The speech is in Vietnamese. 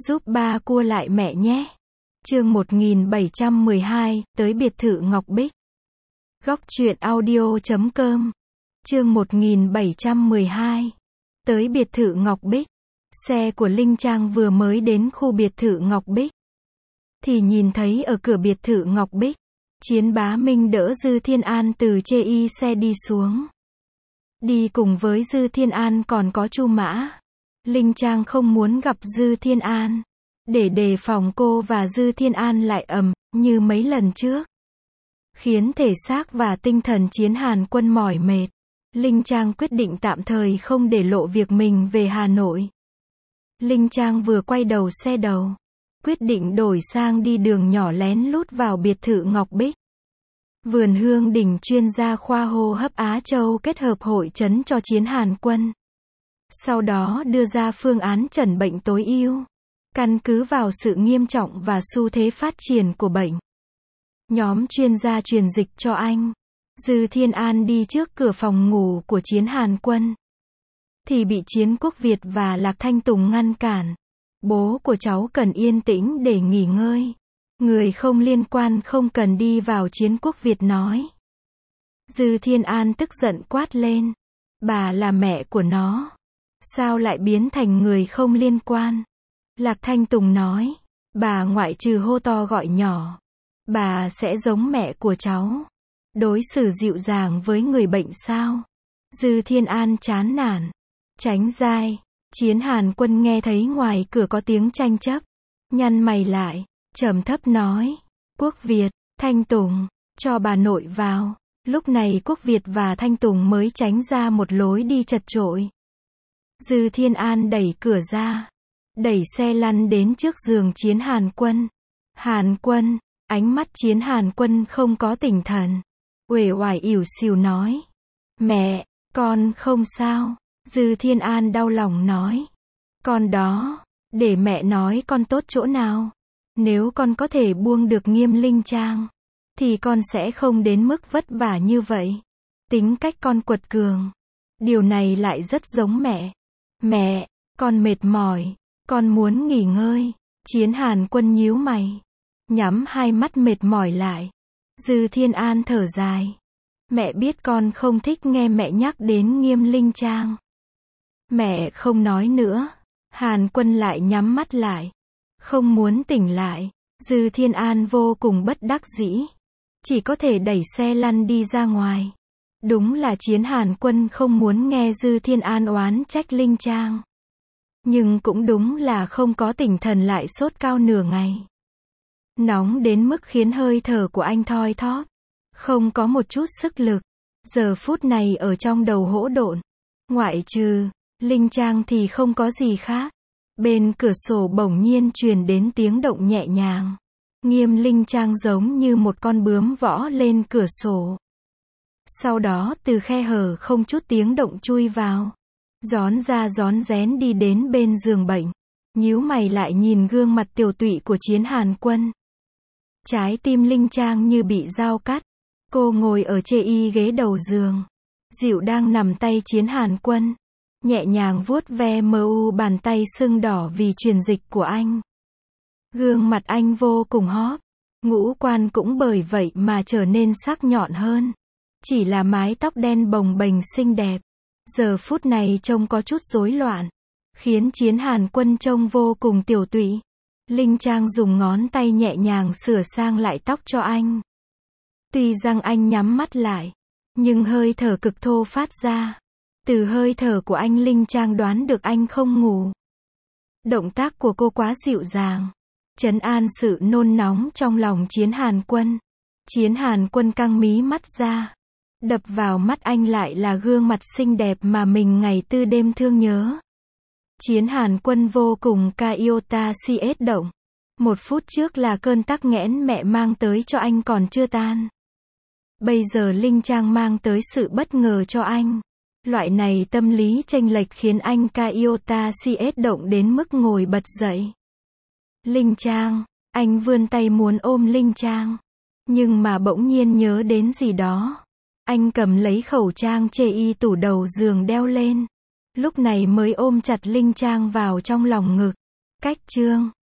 Giúp ba cua lại mẹ nhé. Chương 1712, tới biệt thự Ngọc Bích. Góc truyện audio.com. Chương 1712, tới biệt thự Ngọc Bích. Xe của Linh Trang vừa mới đến khu biệt thự Ngọc Bích, thì nhìn thấy ở cửa biệt thự Ngọc Bích, Chiến Bá Minh đỡ Dư Thiên An từ chê y xe đi xuống. Đi cùng với Dư Thiên An còn có Chu Mã. Linh Trang không muốn gặp Dư Thiên An, để đề phòng cô và Dư Thiên An lại như mấy lần trước, khiến thể xác và tinh thần Chiến Hàn Quân mỏi mệt. Linh Trang quyết định tạm thời không để lộ việc mình về Hà Nội. Linh Trang vừa quay đầu xe đầu, quyết định đổi sang đi đường nhỏ lén lút vào biệt thự Ngọc Bích. Vườn Hương Đỉnh chuyên gia khoa hô hấp Á Châu kết hợp hội chẩn cho Chiến Hàn Quân. Sau đó đưa ra phương án chẩn bệnh tối ưu, căn cứ vào sự nghiêm trọng và xu thế phát triển của bệnh. Nhóm chuyên gia truyền dịch cho anh. Dư Thiên An đi trước cửa phòng ngủ của Chiến Hàn Quân, thì bị Chiến Quốc Việt và Lạc Thanh Tùng ngăn cản. Bố của cháu cần yên tĩnh để nghỉ ngơi. Người không liên quan không cần đi vào, Chiến Quốc Việt nói. Dư Thiên An tức giận quát lên. Bà là mẹ của nó, sao lại biến thành người không liên quan? Lạc Thanh Tùng nói. Bà ngoại trừ hô to gọi nhỏ, bà sẽ giống mẹ của cháu, đối xử dịu dàng với người bệnh sao? Dư Thiên An chán nản. Tránh dai. Chiến Hàn Quân nghe thấy ngoài cửa có tiếng tranh chấp, nhăn mày lại, trầm thấp nói. Quốc Việt, Thanh Tùng, cho bà nội vào. Lúc này Quốc Việt và Thanh Tùng mới tránh ra một lối đi chật chội. Dư Thiên An đẩy cửa ra, đẩy xe lăn đến trước giường Chiến Hàn Quân. Hàn Quân, ánh mắt Chiến Hàn Quân không có tỉnh thần, uể oải ỉu xìu nói. Mẹ, con không sao. Dư Thiên An đau lòng nói. Con đó, để mẹ nói con tốt chỗ nào. Nếu con có thể buông được Nghiêm Linh Trang, thì con sẽ không đến mức vất vả như vậy. Tính cách con quật cường, điều này lại rất giống mẹ. Mẹ, con mệt mỏi, con muốn nghỉ ngơi. Chiến Hàn Quân nhíu mày, nhắm hai mắt mệt mỏi lại. Dư Thiên An thở dài. Mẹ biết con không thích nghe mẹ nhắc đến Nghiêm Linh Trang. Mẹ không nói nữa. Hàn Quân lại nhắm mắt lại, không muốn tỉnh lại. Dư Thiên An vô cùng bất đắc dĩ, chỉ có thể đẩy xe lăn đi ra ngoài. Đúng là Chiến Hàn Quân không muốn nghe Dư Thiên An oán trách Linh Trang, nhưng cũng đúng là không có tinh thần, lại sốt cao nửa ngày, nóng đến mức khiến hơi thở của anh thoi thóp, không có một chút sức lực. Giờ phút này ở trong đầu hỗn độn, ngoại trừ Linh Trang thì không có gì khác. Bên cửa sổ bỗng nhiên truyền đến tiếng động nhẹ nhàng. Nghiêm Linh Trang giống như một con bướm võ lên cửa sổ, sau đó từ khe hở không chút tiếng động chui vào, rón ra rón rén đi đến bên giường bệnh, nhíu mày lại nhìn gương mặt tiều tụy của Chiến Hàn Quân. Trái tim Linh Trang như bị dao cắt. Cô ngồi ở chê y ghế đầu giường, dịu đang nằm tay Chiến Hàn Quân, nhẹ nhàng vuốt ve bàn tay sưng đỏ vì truyền dịch của anh. Gương mặt anh vô cùng hóp, ngũ quan cũng bởi vậy mà trở nên sắc nhọn hơn. Chỉ là mái tóc đen bồng bềnh xinh đẹp, giờ phút này trông có chút rối loạn, khiến Chiến Hàn Quân trông vô cùng tiểu tụy. Linh Trang dùng ngón tay nhẹ nhàng sửa sang lại tóc cho anh. Tuy rằng anh nhắm mắt lại, nhưng hơi thở cực thô phát ra. Từ hơi thở của anh, Linh Trang đoán được anh không ngủ. Động tác của cô quá dịu dàng, trấn an sự nôn nóng trong lòng Chiến Hàn Quân. Chiến Hàn Quân căng mí mắt ra, đập vào mắt anh lại là gương mặt xinh đẹp mà mình ngày tư đêm thương nhớ. Chiến Hàn Quân vô cùng iota cs động. Một phút trước là cơn tắc nghẽn mẹ mang tới cho anh còn chưa tan. Bây giờ Linh Trang mang tới sự bất ngờ cho anh. Loại này tâm lý chênh lệch khiến anh iota cs động đến mức ngồi bật dậy. Linh Trang, anh vươn tay muốn ôm Linh Trang, nhưng mà bỗng nhiên nhớ đến gì đó. Anh cầm lấy khẩu trang chê y tủ đầu giường đeo lên. Lúc này mới ôm chặt Linh Trang vào trong lòng ngực. Cách chương